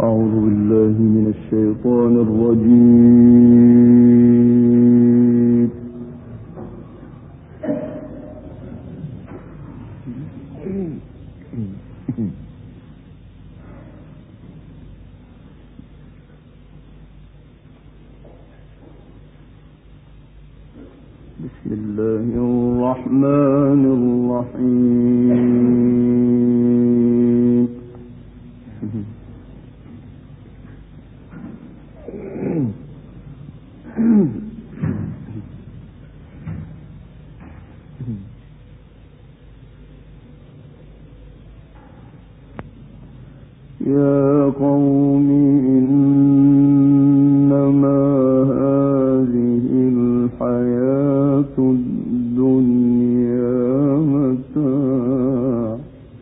أعوذ بالله من الشيطان الرجيم. بسم الله الرحمن الرحيم. يا قوم إنما هذه الحياة الدنيا متاع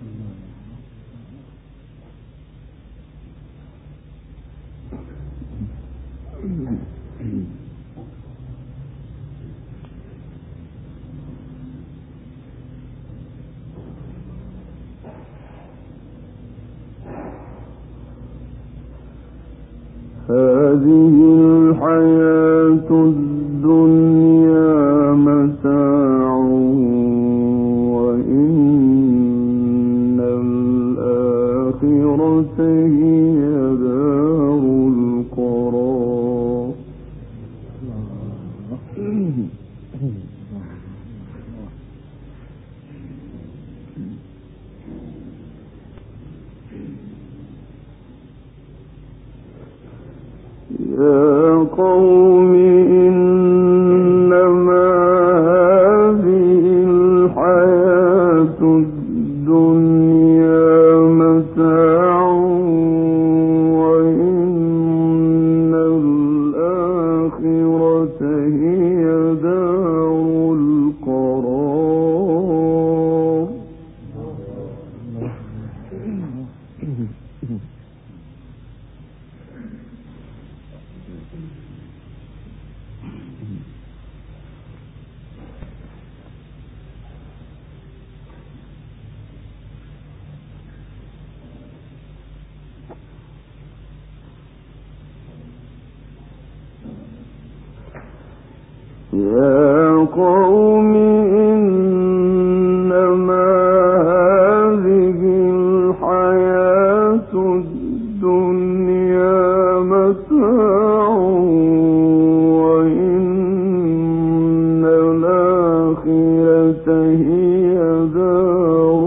هذه الحياة الدنيا متاع وإن الآخرة هي دار القرار. يا قوم إنما هذه الحياة الدنيا متاع وإن الآخرة هي دار القرار. يا قوم إنما هذه الحياة الدنيا متاع وإن الآخرة هي دار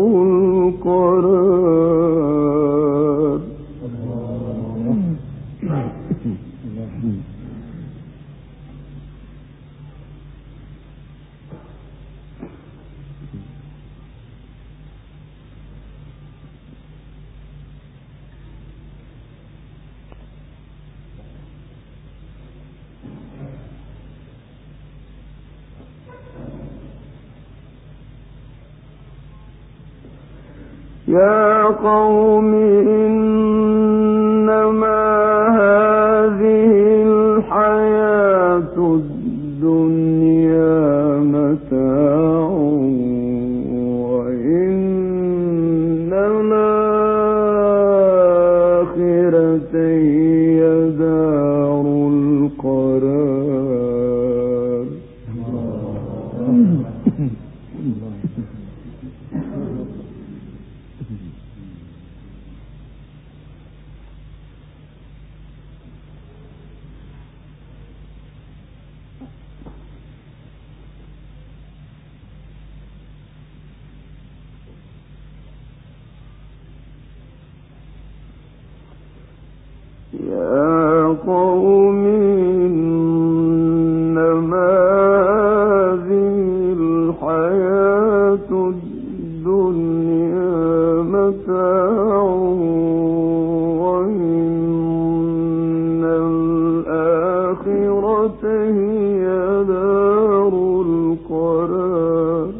القرار. يا قوم إنما هذه الحياة الدنيا متاع وإن الآخرة هي دار القرار. يا قوم إنما هذه الحياة الدنيا متاع وإن الآخرة هي دار القرار.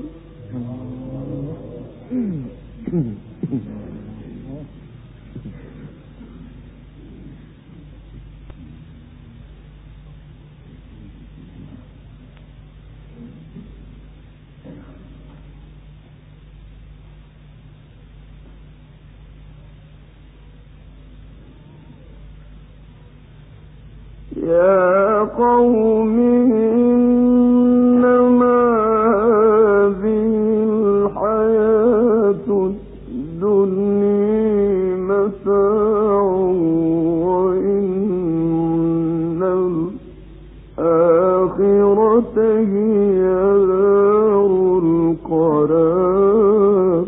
يا قوم إنما هذه الحياة الدنيا متاع وإن الآخرة هي دار القرار.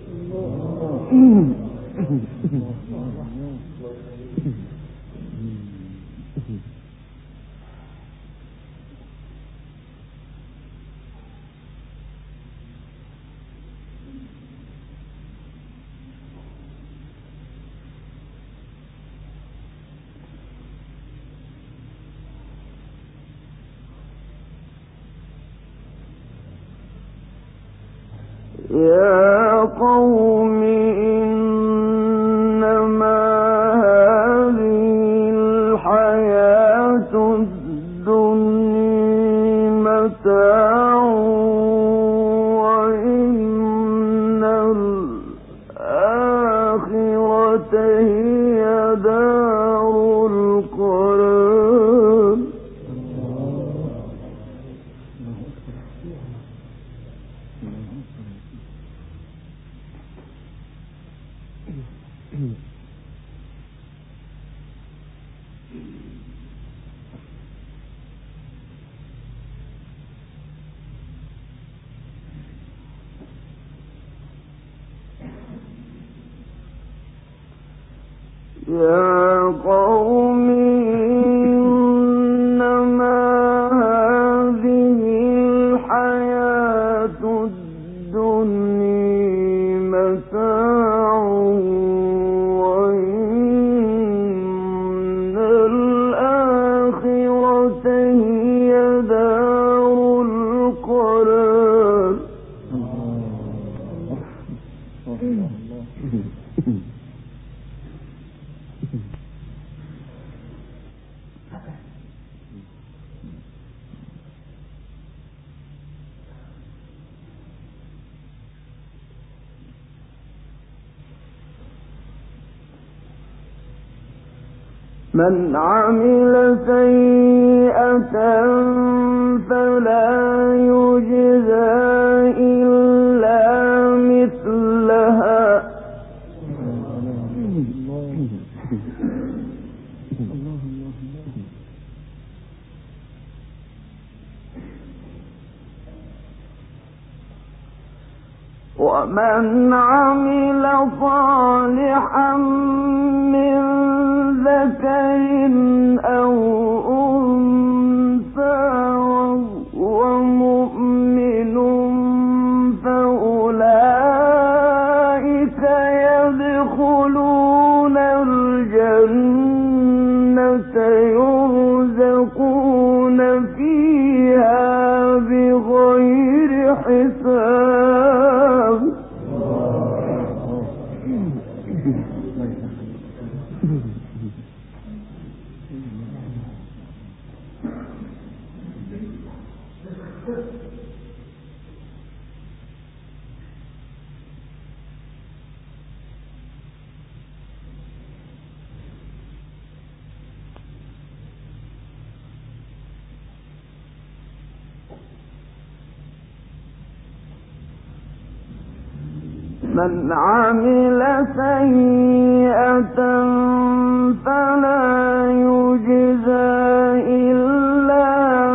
يا قوم إنما هذه الحياة الدنيا متاع وإن الآخرة هي دار القرار. يا قوم إنما هذه الحياة الدنيا متاع وإن الآخرة هي دار القرار. من عمل سيئة فلا يجزى إلا مثلها ومن عمل صالحا من ذكر أو أنثى وهو مؤمن فأولئك يدخلون الجنة يرزقون فيها بغير حساب. من عمل سيئة فلا يجزى إلا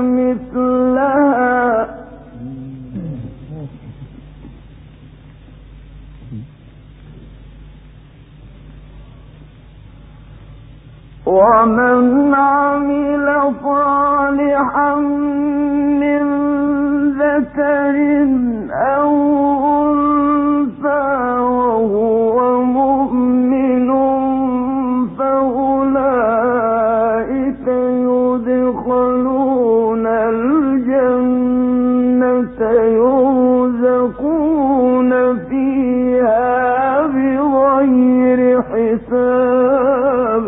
مثلها ومن عمل صالحا من ذكر أو وهو مؤمن فأولئك يدخلون الجنة يرزقون فيها بغير حساب.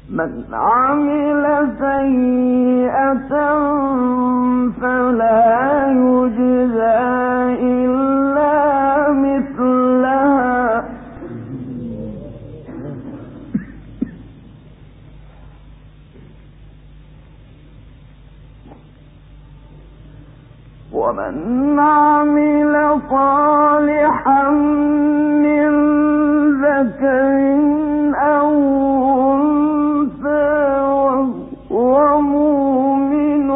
من عمل سيئة فلا يجزى إلا مثلها ومن عمل صالحا من ذكر أو أنثى وهو مؤمن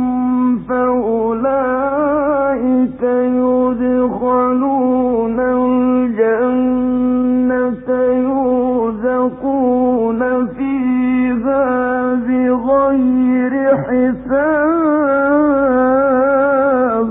فأولئك يدخلون الجنة يرزقون فيها بغير حساب.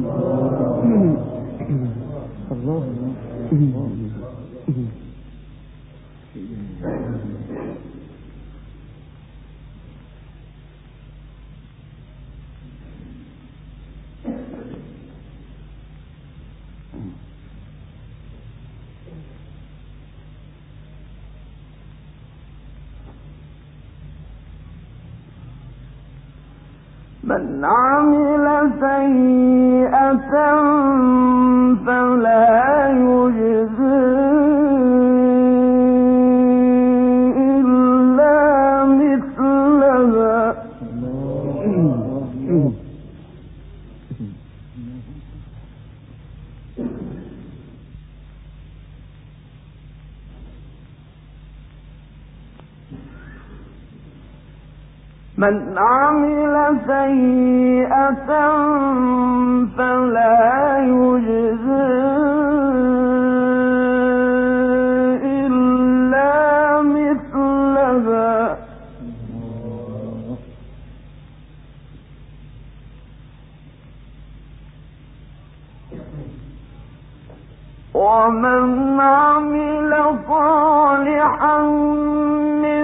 من عمل سيئة فلا يجزى إلا مثلها من عمل سيئة فلا يجزى إلا مثلها ومن عمل صالحا من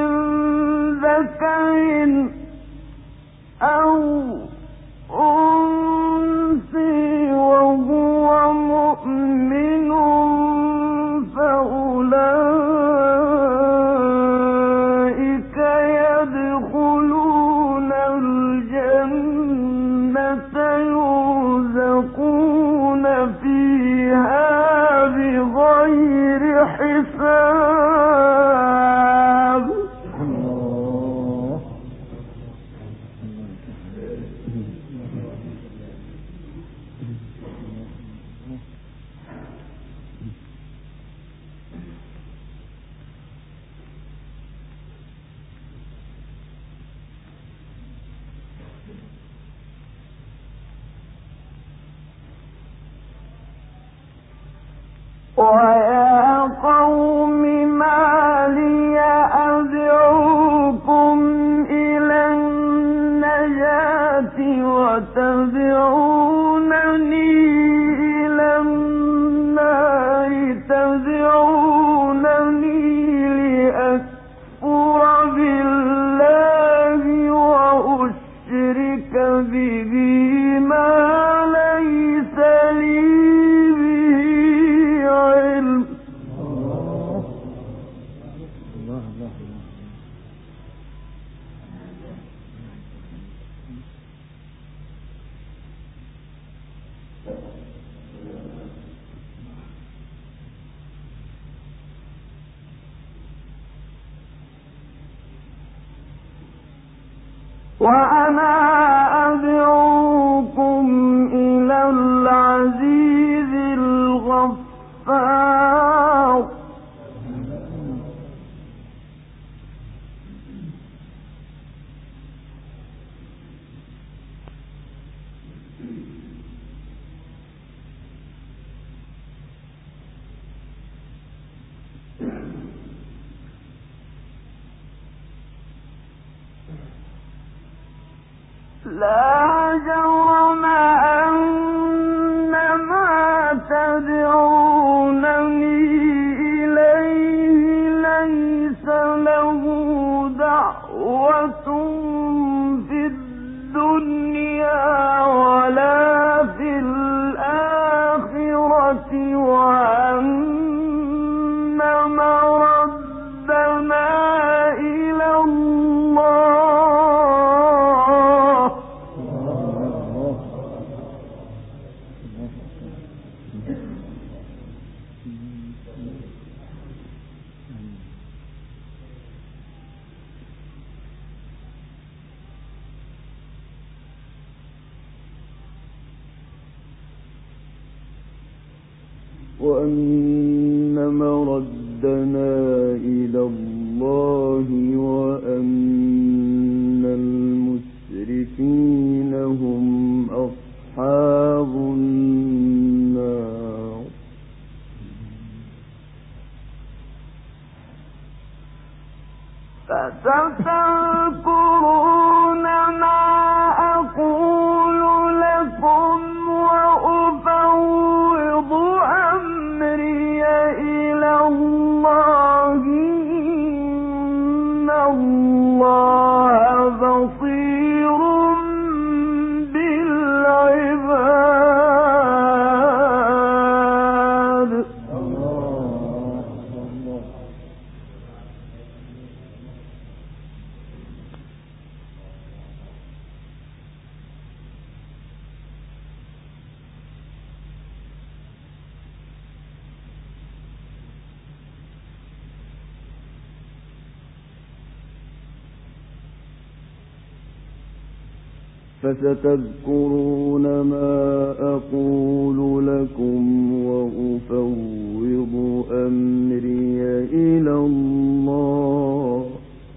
ذكر أو أنثى وهو مؤمن فأولئك يدخلون الجنة يرزقون فيها بغير حساب. ويا قوم ما لي أدعوكم إلى النجاة وتدعونني إلى النار تدعونني لأكفر بالله وأشرك به ما ليس لي وأنا أدعوكم إلى العزيز الغفار لا جرم أن ما تدعونني إليه ليس له دعوة في الدنيا ولا في الآخرة وأن مردنا إلى الله وأن مردنا إلى الله وأن المسرفين هم أصحاب النار. فستذكرون ما أقول لكم وأفوض أمري إلى الله إن الله بصير بالعباد. فستذكرون ما أقول لكم وأفوض أمري إلى الله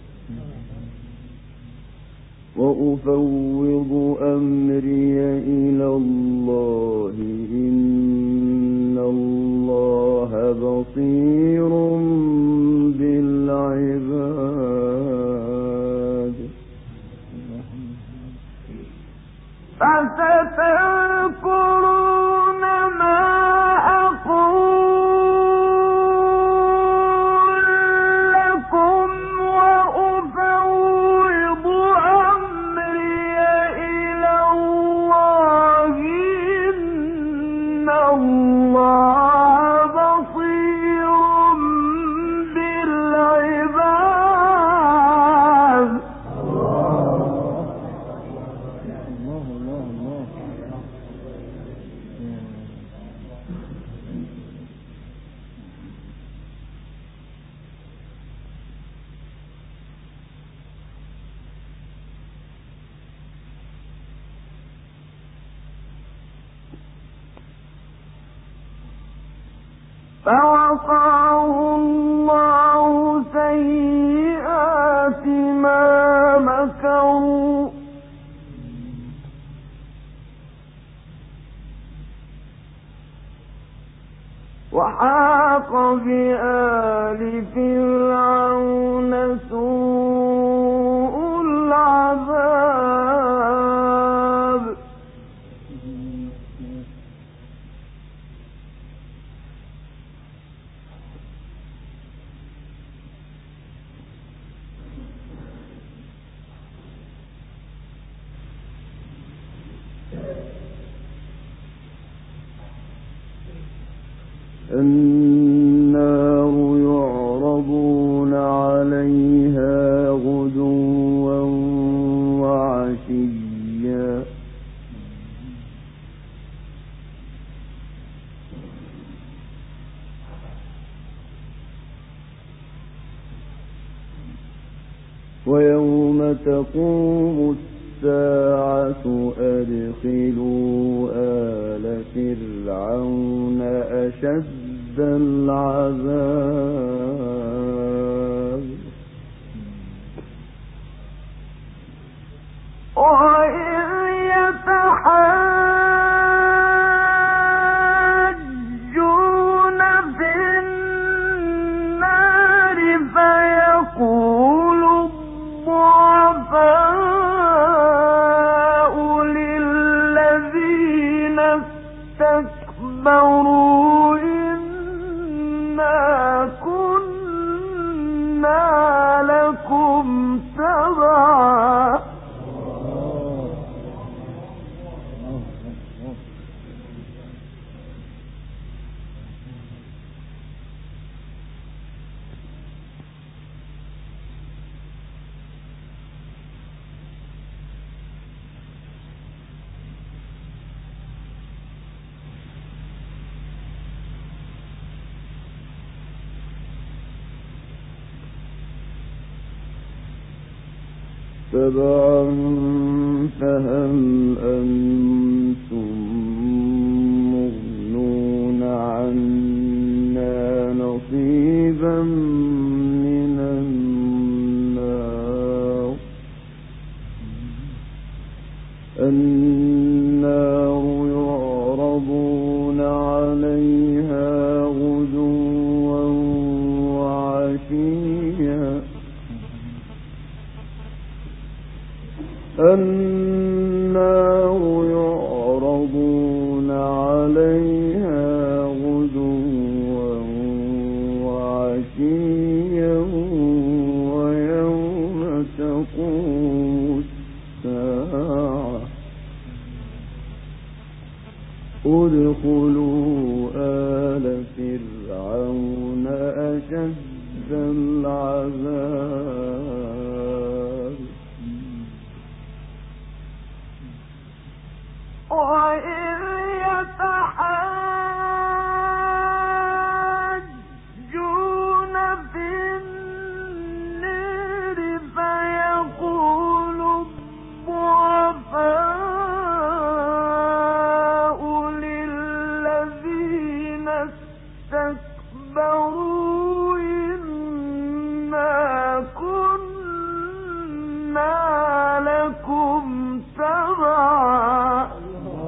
إن الله بصير بالعباد. فستذكرون ما أقول لكم وأفوض أمري إلى الله إن الله بصير بالعباد. فوقاه الله سيئات ما مكروا وحاق بآل فرعون سوء العذاب. النار يعرضون عليها غدوا وعشيا ويوم تقوم الساعة أدخلوا آل فرعون أشد العذاب. وإذ يتحاجون في النار فيقول الضعفاء للذين استكبروا إنا كنا لكم تبعا. تبعا فهل أنتم مغنون عنا من النار يعرضون عليها غدوا وعشيا النار يعرضون عليها غدوا وعشيا ويوم تقوم الساعة ادخلوا آل فرعون أشد العذاب وإذ يتحاجون في النار فيقول الضعفاء للذين استكبروا إنا كنا لكم تبعا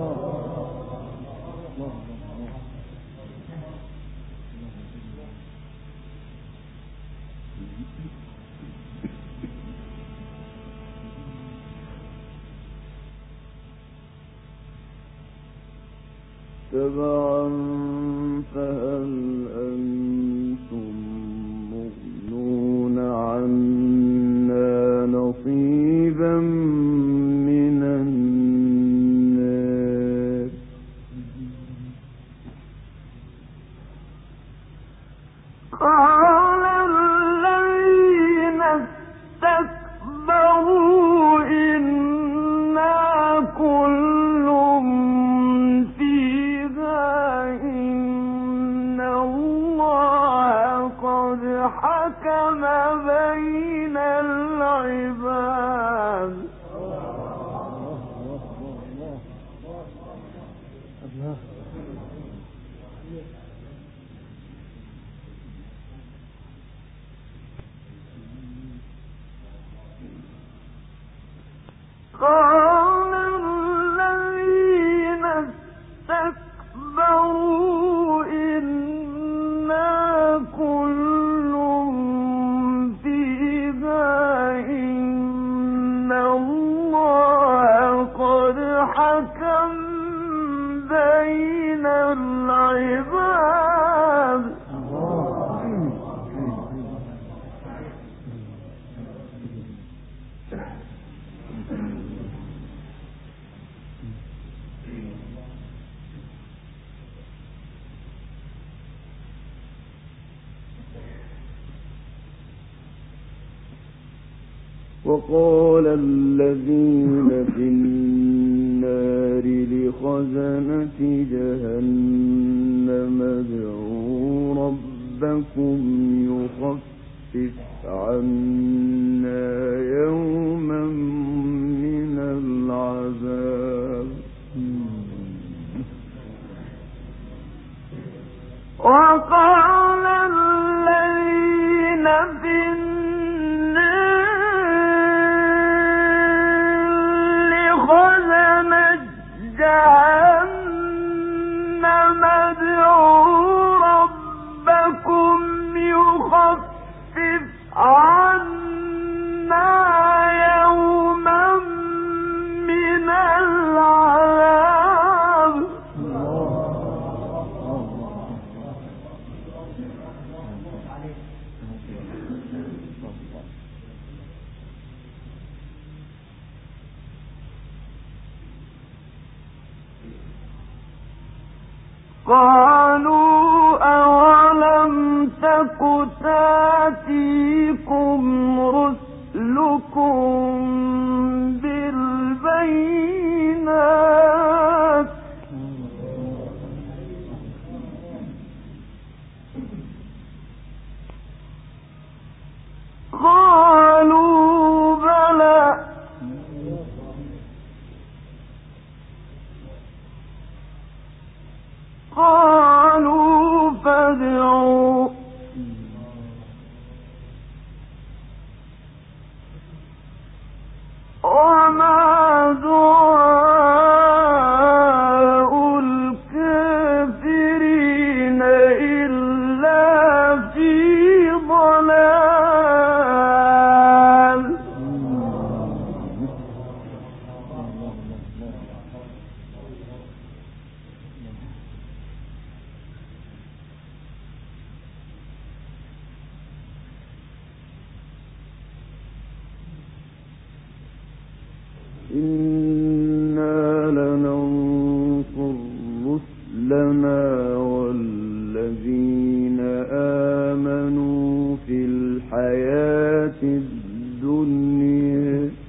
تبعا فهل أنتم مغنون عنا نصيبا من النار قال الذين استكبروا إنا كل حكم بين العباد قال الذين استكبروا إنا كل حكم بين العباد وقال الذين في النار لخزنة جهنم ادعوا ربكم يخفف عنا يوما من العذاب وقال الذين في جهنم ادعوا ربكم يخفف عنا يوما من العذاب قالوا أولم تك تأتيكم رسلكم بالبينات قالوا بلى قالوا فادعوا إنا لننصر رسلنا والذين آمنوا في الحياة الدنيا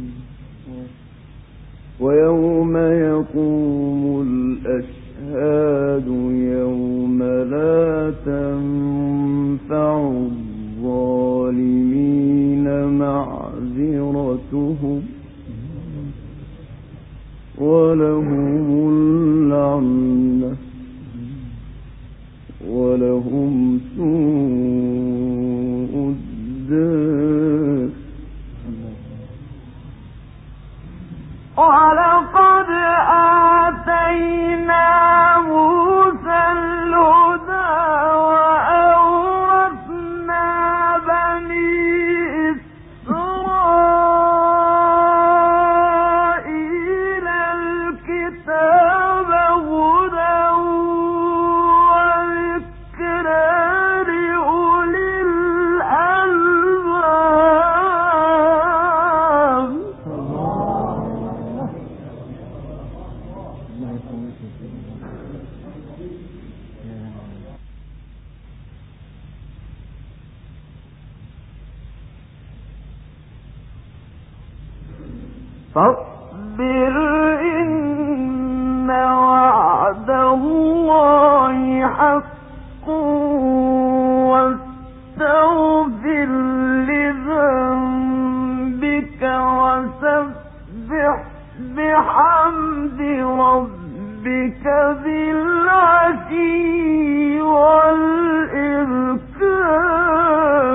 ويوم يقوم الأشهاد يوم لا تنفع الظالمين معذرتهم ولهم اللعنة ولهم سوء الدار. ولقد آتينا موسى الهدى وأورثنا بني إسرائيل الكتاب هدى وذكرى لأولي الألباب. فاصبر إن وعد الله حق واستغفر لذنبك وسبح بحمد ربك بالعشي والإبكار.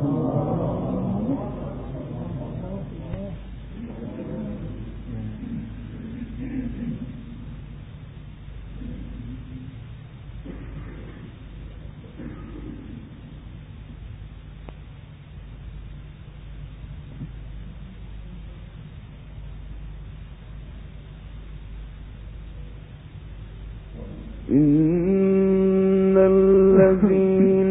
إن الذين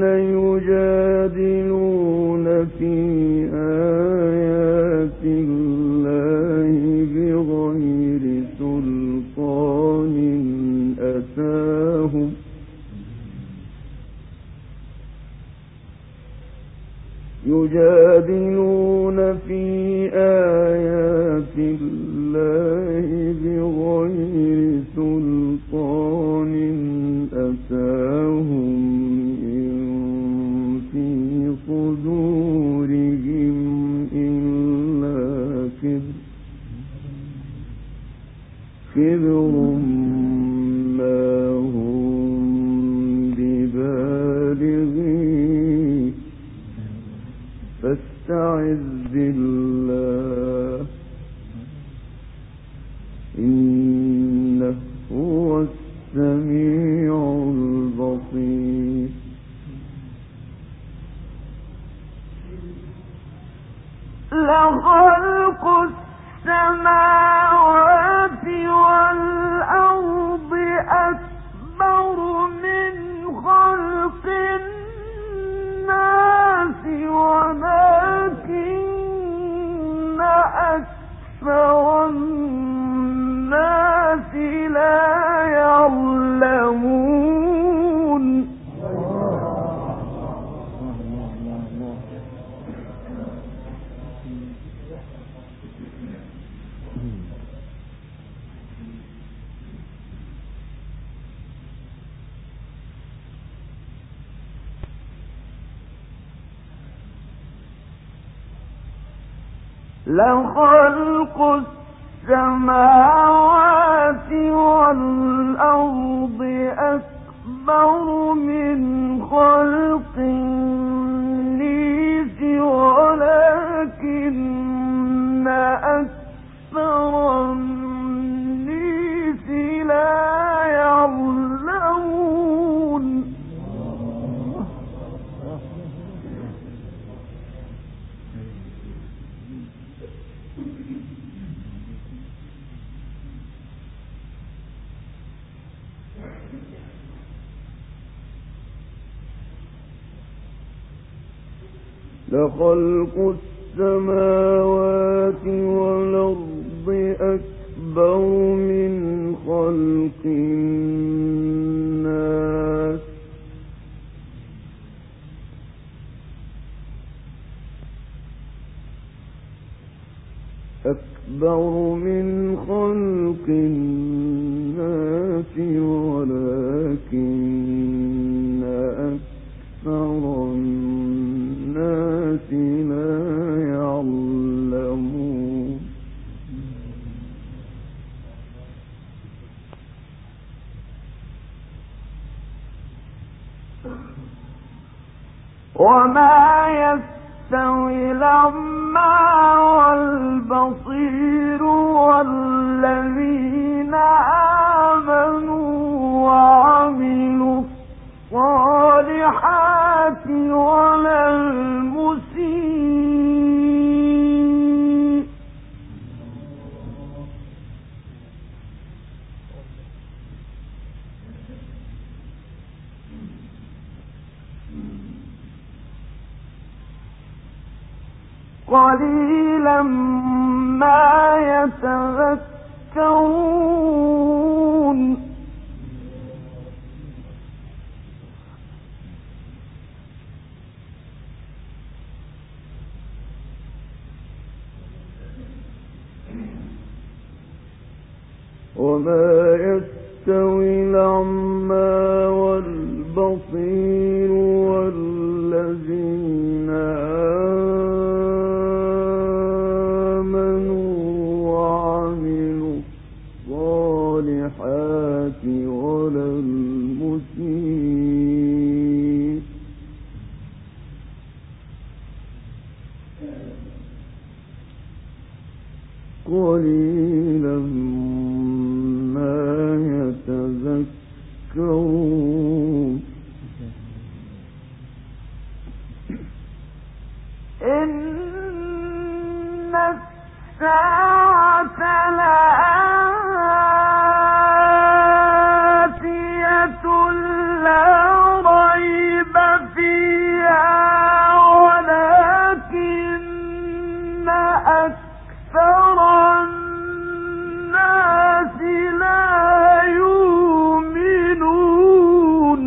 يجادلون في آيات الله بغير سلطان أتاهم يجادلون في آيات الله بغير سلطان أتاهم إن في صدورهم إلا كبر ما هم ببالغين فاستعذ بالله إنه هو السميع البصير. لخلق السماوات والأرض أكبر من خلق الناس ولكن أكثر الناس لا يعلمون. لخلق السماوات والأرض أكبر من خلق الناس ولكن أكثر لخلق السماوات والأرض أكبر من خلق الناس ولكن أكثر الناس لا يعلمون وما يستوي الأعمى والبصير والذين آمنوا وعملوا الصالحات ولا المسيء قليلا ما يتذكرون وما يستوي الأعمى والبصير والذين آمنوا وعملوا الصالحات ولا المسيء قليلا ما يتذكرون إن الساعة لآتية لا ريب فيها ولكن أكثر الناس لا يؤمنون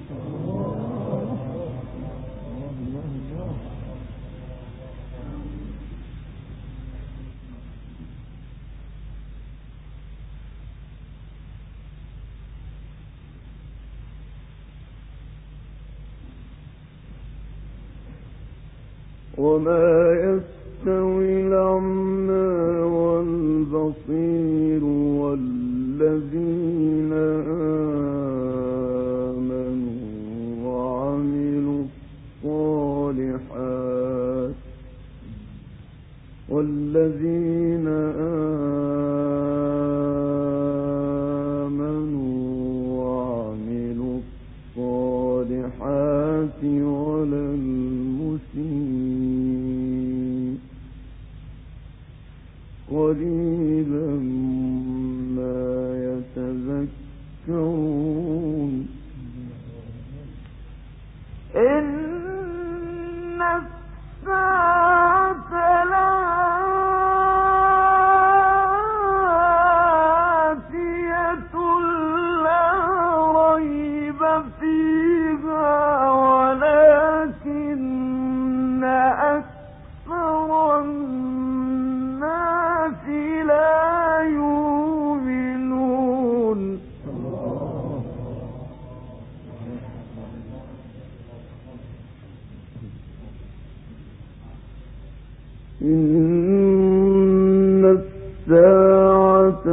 وما يستوي الأعمى والبصير والذين آمنوا وعملوا الصالحات والذين آمنوا وعملوا الصالحات ولا المسيء قليلا ما يتذكرون إن الساعة لآتية لا ريب فيها ولكن أكثر الناس لا يؤمنون إن الساعة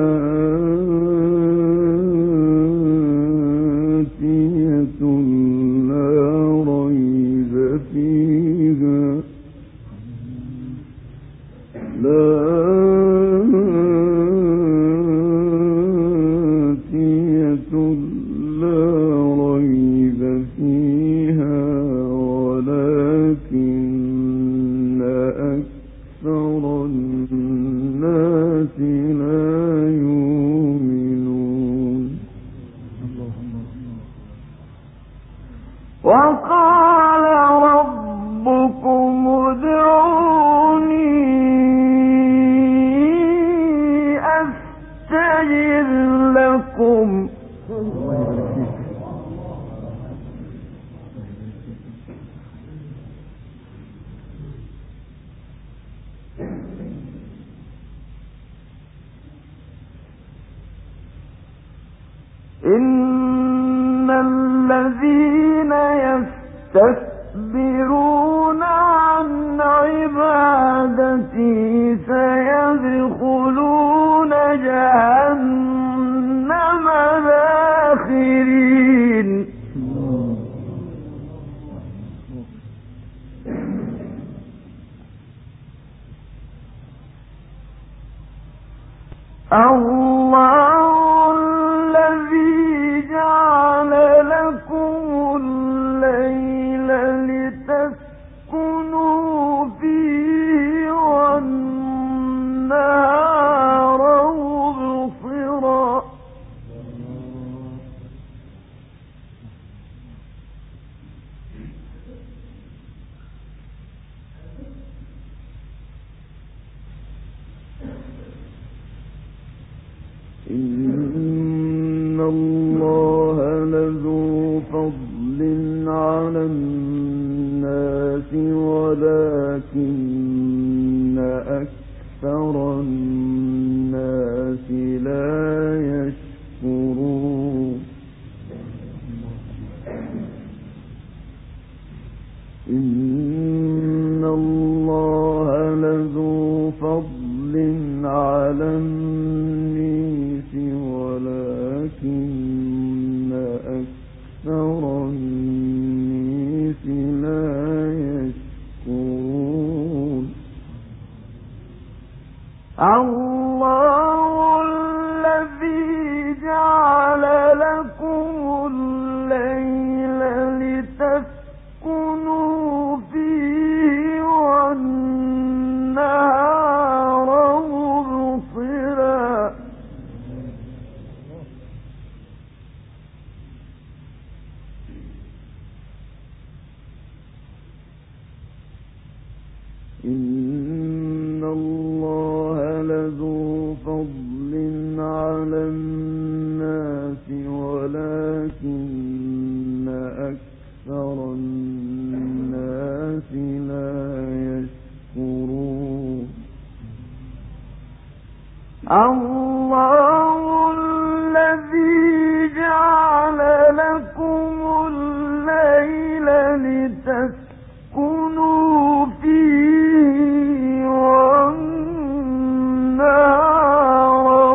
لآتية لا ريب فيها ولكن أكثر الناس لا يؤمنون وقال ربكم إن الذين يستكبرون عن عبادتي سيدخلون جهنم داخرين. الله الذي جعل لكم الليل لتسكنوا فيه والنهار مبصرا إن الله لذو فضل على الناس ولكن أكثر الناس لا يشكرون. إن الله لذو فضل على الناس ولكن أكثر الناس لا يشكرون. الله الذي جعل لكم الليل لتسكنوا فيه والنهار مبصرا إن الله لذو فضل على الناس ولكن أكثر الناس لا يشكرون. الله الذي جعل لكم الليل لتسكنوا فيه والنهار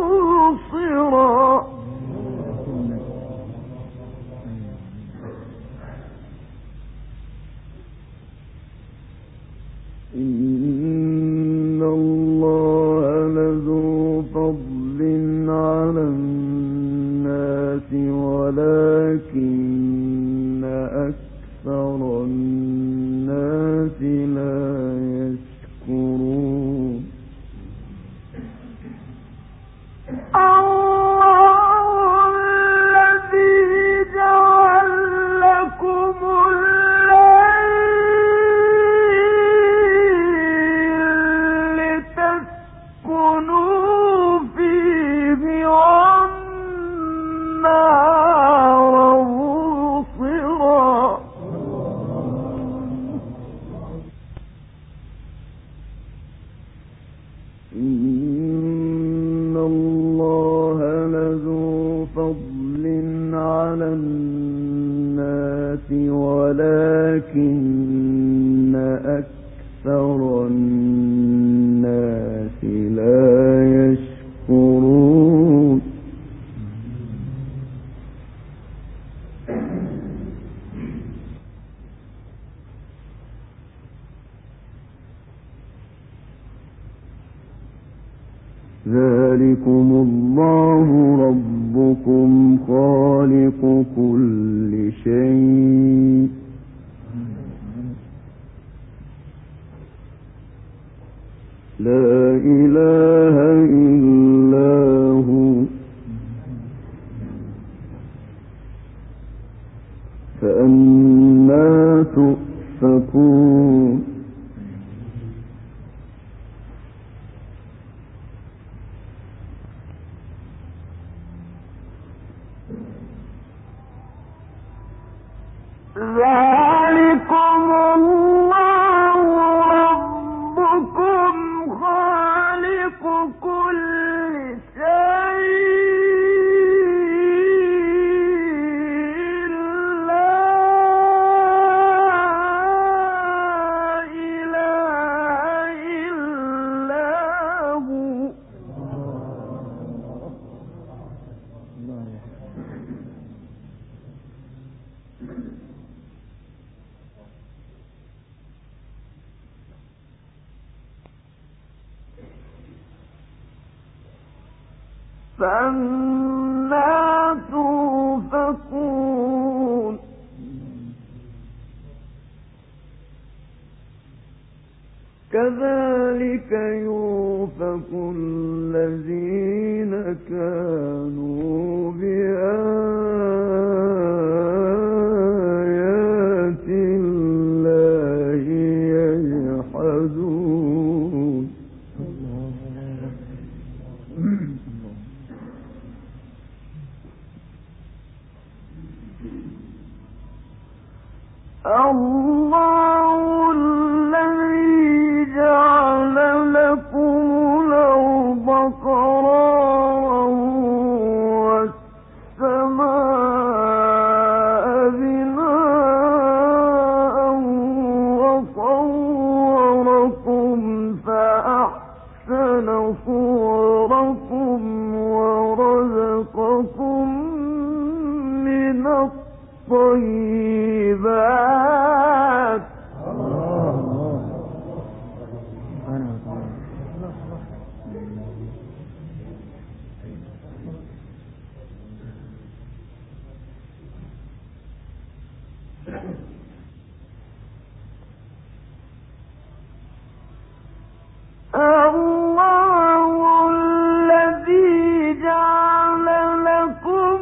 مبصرا إن الله لذو فضل على الناس ولكن أكثر الناس لا يشكرون. الله الذي جعل لكم الليل لتسكنوا فيه والنهار مبصرا إن الله لذو فضل على الناس ولكن أكثر الناس لا يشكرون. ذلكم الله ربكم خالق كل شيء لا إله إلا هو فأنى تؤفكون. ذلكم الله ربكم خالق فأنى توفكون كذلك يؤفك الذين كانوا بآيات الله يجحدون الله الذي جعل لكم الأرض قرارا والسماء بناء وصوركم فأحسن صوركم ورزقكم من الطيبات الله الذي جعل لكم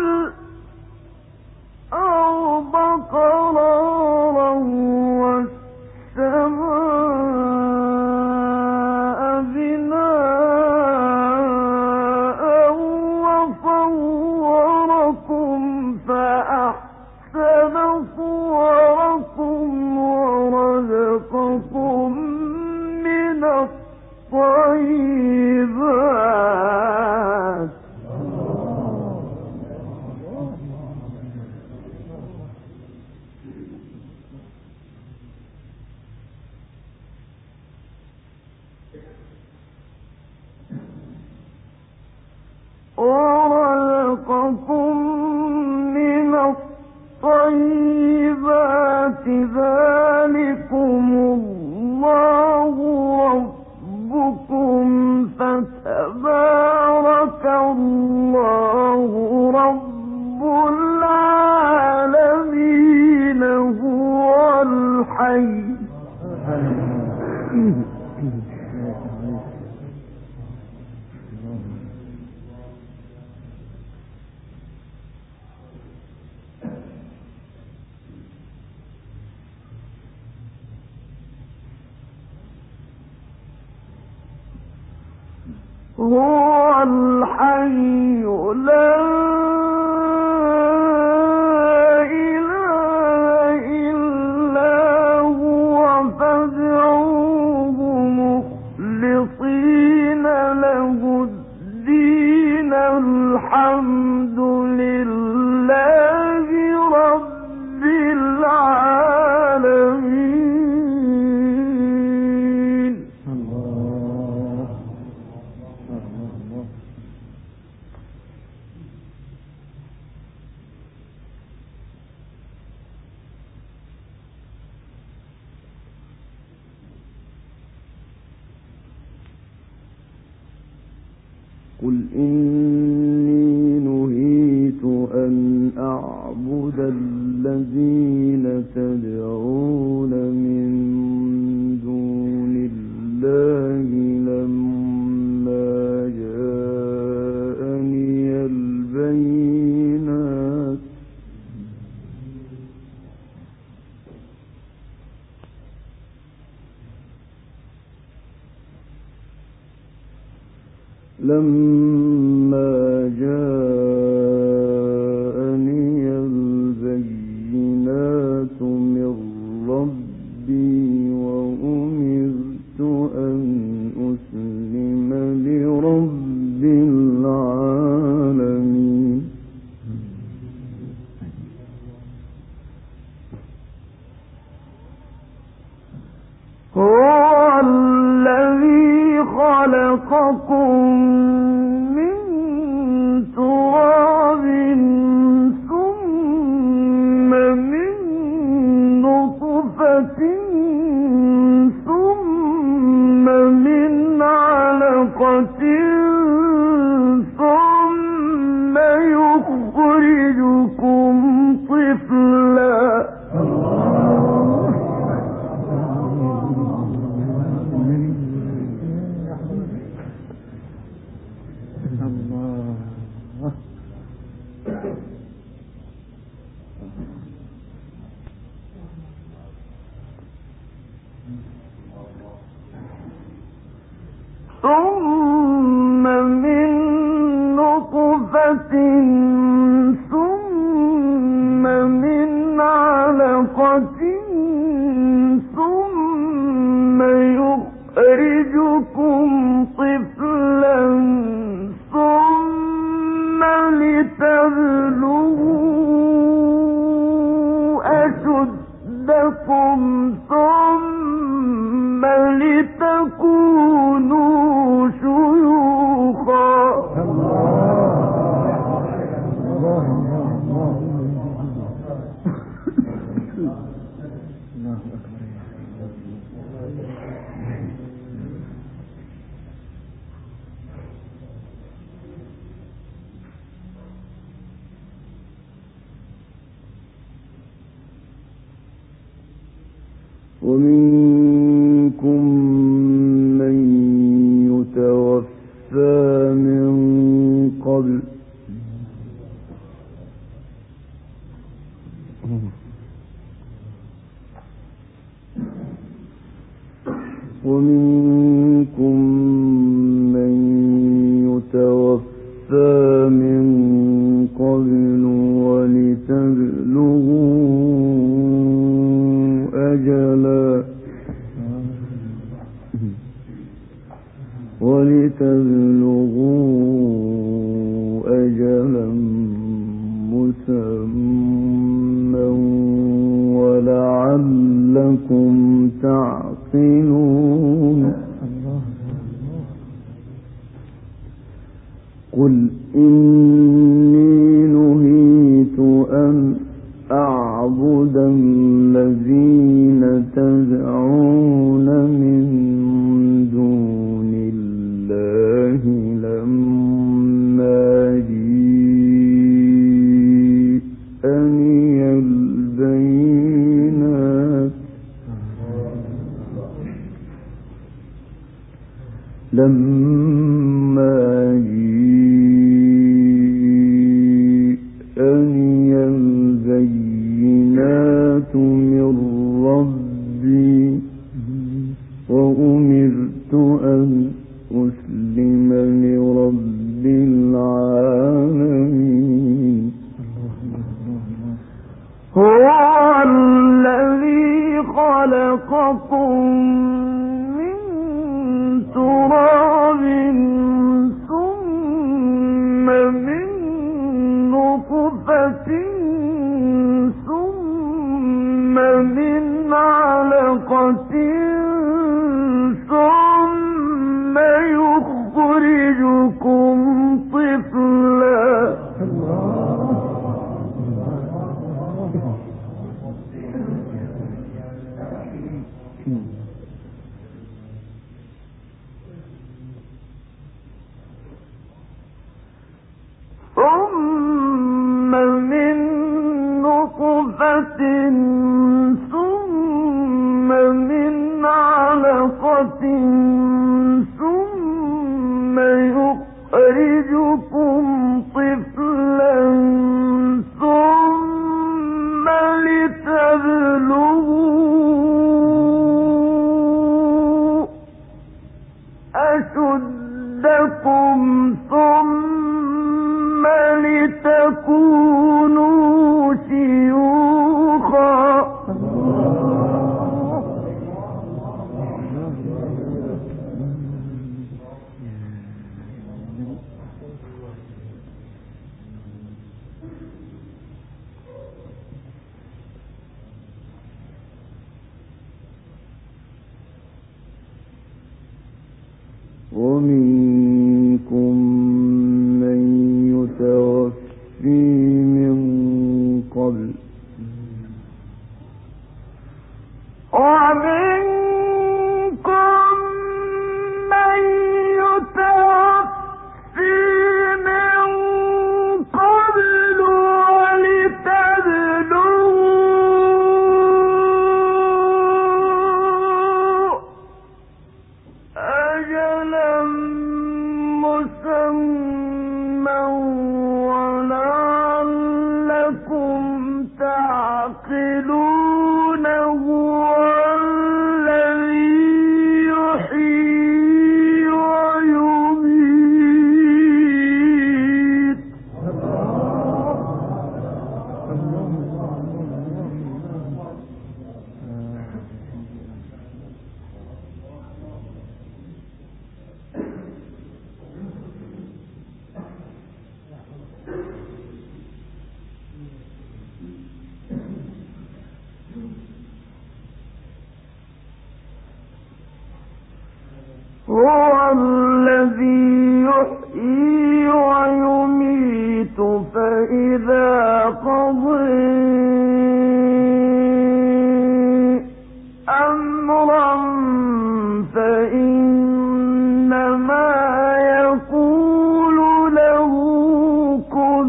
الأرض قرارا والسماء بناء وصوركم فأحسن صوركم ورزقكم من الطيبات ذلكم الله ربكم فتبارك الله رب العالمين هو الحي هو الحي لا إله إلا هو فادعوه مخلصين له الدين الحمد لله رب العالمين قل إني نهيت أن أعبد الذين تدعون من دون الله لما جاءني البينات من ربي وأمرت أن أسلم لرب العالمين هو الذي خلقكم من تراب ثم من نطفة ثم من علقة ثم ومنكم من يتوفى من قبل ولتبلغوا أجلا مسمى ولعلكم تعقلون. قل إني نهيت أن أعبد الذين تدعون من دون الله لما جيءني البينات من ربي وأمرت أن أسلم لرب العالمين. هو الذي خلقكم من تراب ثم من نطفة ثم من علقة ثم يخرجكم طفلا. ثم من نطفة ثم من علقة ثم يخرجكم طفلا ثم لتبلغوا أشدكم ثم لتكونوا شيوخا. ومنكم من يتوفي من قبل هو الذي يحيي ويميت فإذا قضى أمرا فإنما يقول له كن.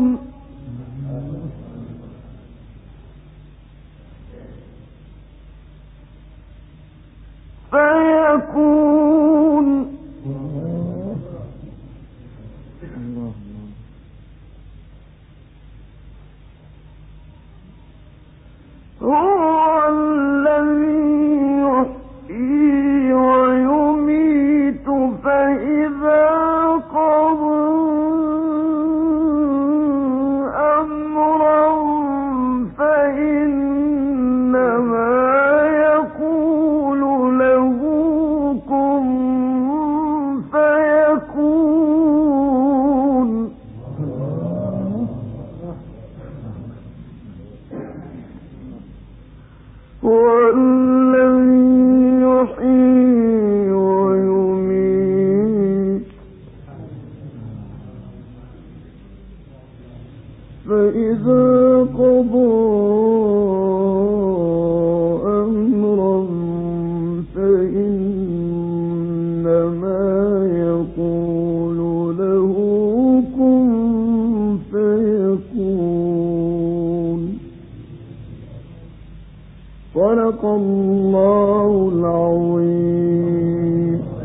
يتقون. صدق الله العظيم.